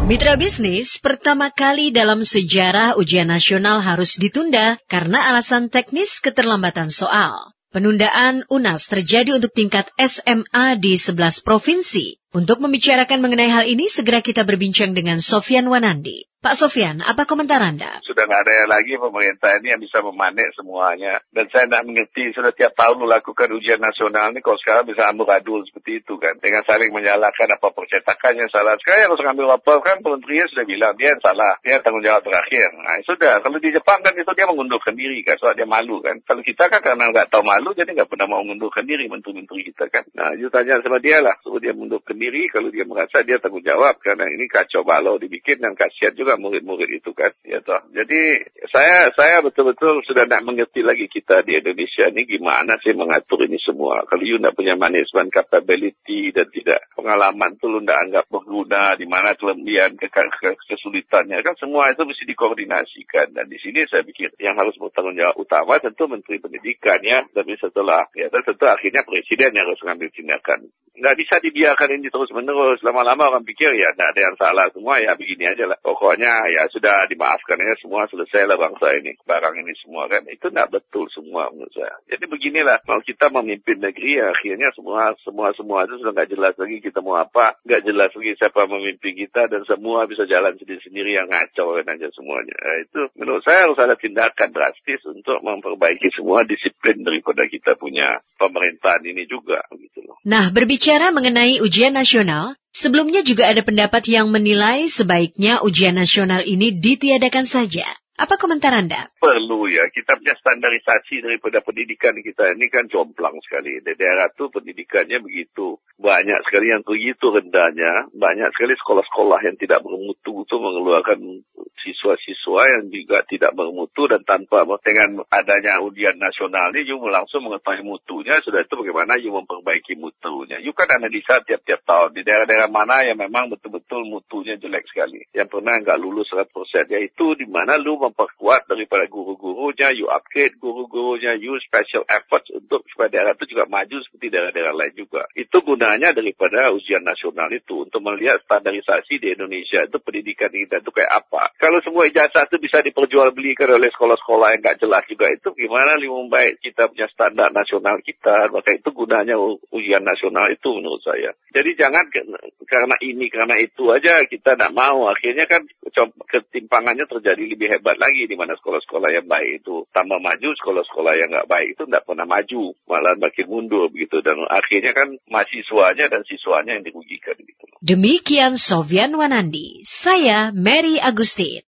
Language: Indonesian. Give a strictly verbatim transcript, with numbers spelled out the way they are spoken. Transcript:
Mitra bisnis, pertama kali dalam sejarah ujian nasional harus ditunda karena alasan teknis keterlambatan soal. Penundaan U N A S terjadi untuk tingkat S M A di sebelas provinsi. Untuk membicarakan mengenai hal ini, segera kita berbincang dengan Sofyan Wanandi. Pak Sofyan, apa komentar Anda? Sudah nggak ada lagi pemerintah ini yang bisa memanek semuanya. Dan saya tidak mengerti, sudah tiap tahun melakukan ujian nasional ini, kalau sekarang bisa amburadul seperti itu kan. Dengan saling menyalahkan apa percetakannya salah. Sekarang harus ngambil laporan, kementerian sudah bilang, dia yang salah, dia tanggung jawab terakhir. Nah, sudah, kalau di Jepang kan itu dia mengundurkan diri kan, soalnya dia malu kan. Kalau kita kan karena nggak tahu malu, jadi nggak pernah mau mengundurkan diri, menteri-menteri kita kan. Nah, itu tanya sama dia lah, suruh dia mengundurkan diri, kalau dia merasa dia tanggung jawab, karena ini kacau balau dibikin, dan kasihan juga murid-murid itu kan, ya toh. Jadi saya saya betul-betul sudah tidak mengerti lagi kita di Indonesia ini gimana sih mengatur ini semua. Kalau you tidak punya management capability dan tidak pengalaman tuh lu tidak anggap berguna, di mana kelebihan ke, ke, kesulitannya kan semua itu mesti dikoordinasikan. Dan di sini saya pikir yang harus bertanggung jawab utama tentu Menteri Pendidikan ya. Tapi setelah ya dan tentu akhirnya Presiden yang harus mengambil tindakan. Nggak bisa dibiarkan ini terus-menerus. Lama-lama orang pikir ya tidak ada yang salah semua, ya begini aja lah. Pokoknya ya sudah dimaafkan ya, semua selesai lah bangsa ini. Barang ini semua kan. Itu tidak betul semua menurut saya. Jadi beginilah, kalau kita memimpin negeri ya akhirnya semua semua semua itu sudah nggak jelas lagi kita mau apa. Nggak jelas lagi siapa memimpin kita dan semua bisa jalan sendiri-sendiri yang ngacau kan aja semuanya. Nah, itu menurut saya harus ada tindakan drastis untuk memperbaiki semua disiplin daripada kita punya pemerintahan ini juga gitu loh. Nah, berbicara mengenai ujian nasional, sebelumnya juga ada pendapat yang menilai sebaiknya ujian nasional ini ditiadakan saja. Apa komentar Anda? Perlu ya, kita punya standarisasi daripada pendidikan kita ini kan jomplang sekali. Di daerah itu pendidikannya begitu banyak sekali yang begitu rendahnya, banyak sekali sekolah-sekolah yang tidak bermutu itu mengeluarkan siswa-siswa yang juga tidak bermutu, dan tanpa dengan adanya ujian nasional ini, you langsung mengetahui mutunya, sudah itu bagaimana you memperbaiki mutunya. You kan analisa tiap-tiap tahun, di daerah-daerah mana yang memang betul-betul mutunya jelek sekali, yang pernah nggak lulus seratus persen, yaitu di mana lu memperkuat daripada guru-gurunya, you upgrade guru-gurunya, you special efforts untuk supaya daerah itu juga maju seperti daerah-daerah lain juga. Itu gunanya daripada ujian nasional itu, untuk melihat standarisasi di Indonesia itu pendidikan kita itu kayak apa. Kalau semua ijazah itu bisa diperjualbelikan oleh sekolah-sekolah yang nggak jelas juga, itu gimana lebih baik kita punya standar nasional kita. Maka itu gunanya ujian nasional itu menurut saya. Jadi jangan karena ini, karena itu aja kita nggak mau. Akhirnya kan ketimpangannya terjadi lebih hebat lagi, di mana sekolah-sekolah yang baik itu tambah maju, sekolah-sekolah yang nggak baik itu nggak pernah maju, malah makin mundur begitu. Dan akhirnya kan mahasiswanya dan siswanya yang dirugikan gitu. Demikian Sofyan Wanandi, saya Mary Agustin.